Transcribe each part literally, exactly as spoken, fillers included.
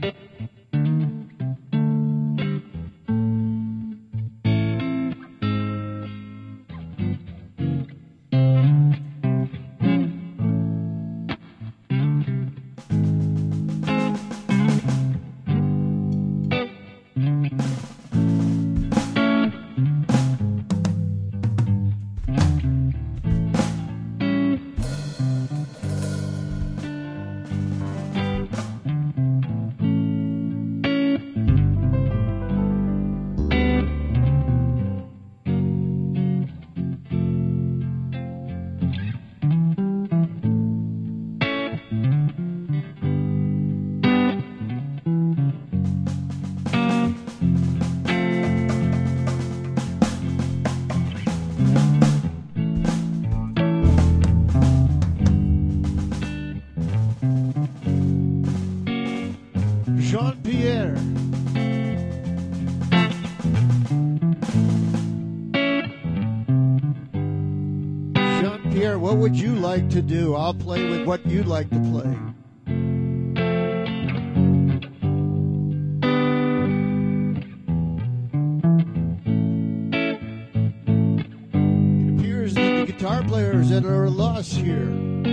Jean-Pierre. Jean-Pierre, what would you like to do? I'll play with what you'd like to play. It appears that the guitar players that are lost here.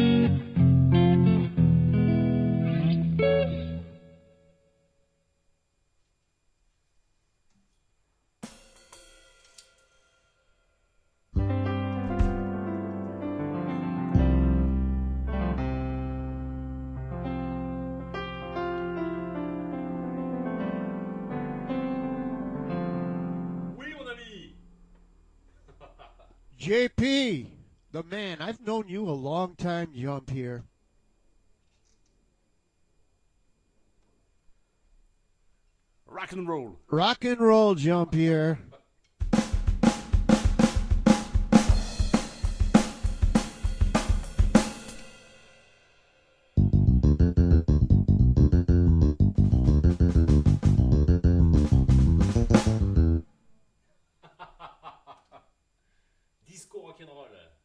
J P, the man. I've known you a long time, Jean-Pierre. Rock and roll. Rock and roll, Jean-Pierre. Disco rock and roll.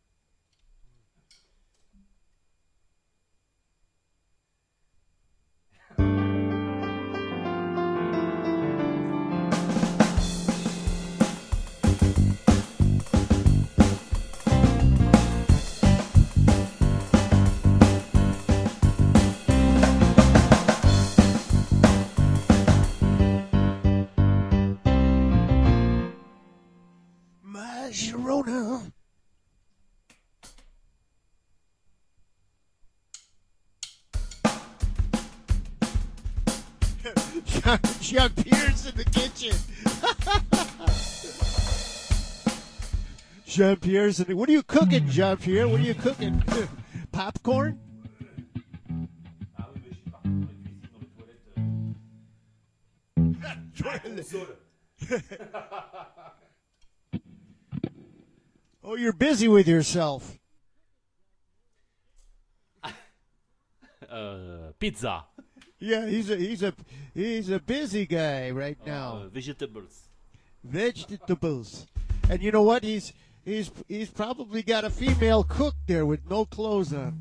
My Sharona. Jean-Pierre's in the kitchen. Jean-Pierre's in the... What are you cooking, Jean-Pierre? What are you cooking? Popcorn? Oh, you're busy with yourself. Uh, pizza. Yeah, he's a he's a he's a busy guy right now. Uh, vegetables. Vegetables, and you know what? He's he's he's probably got a female cook there with no clothes on.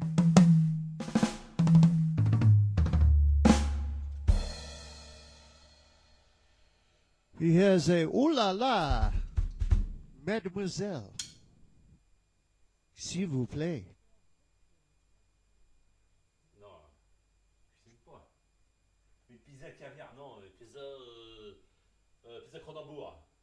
He has a ooh la la, mademoiselle, s'il vous plaît. Pizza caviar, non, pizza, euh, euh, pizza Cronenbourg.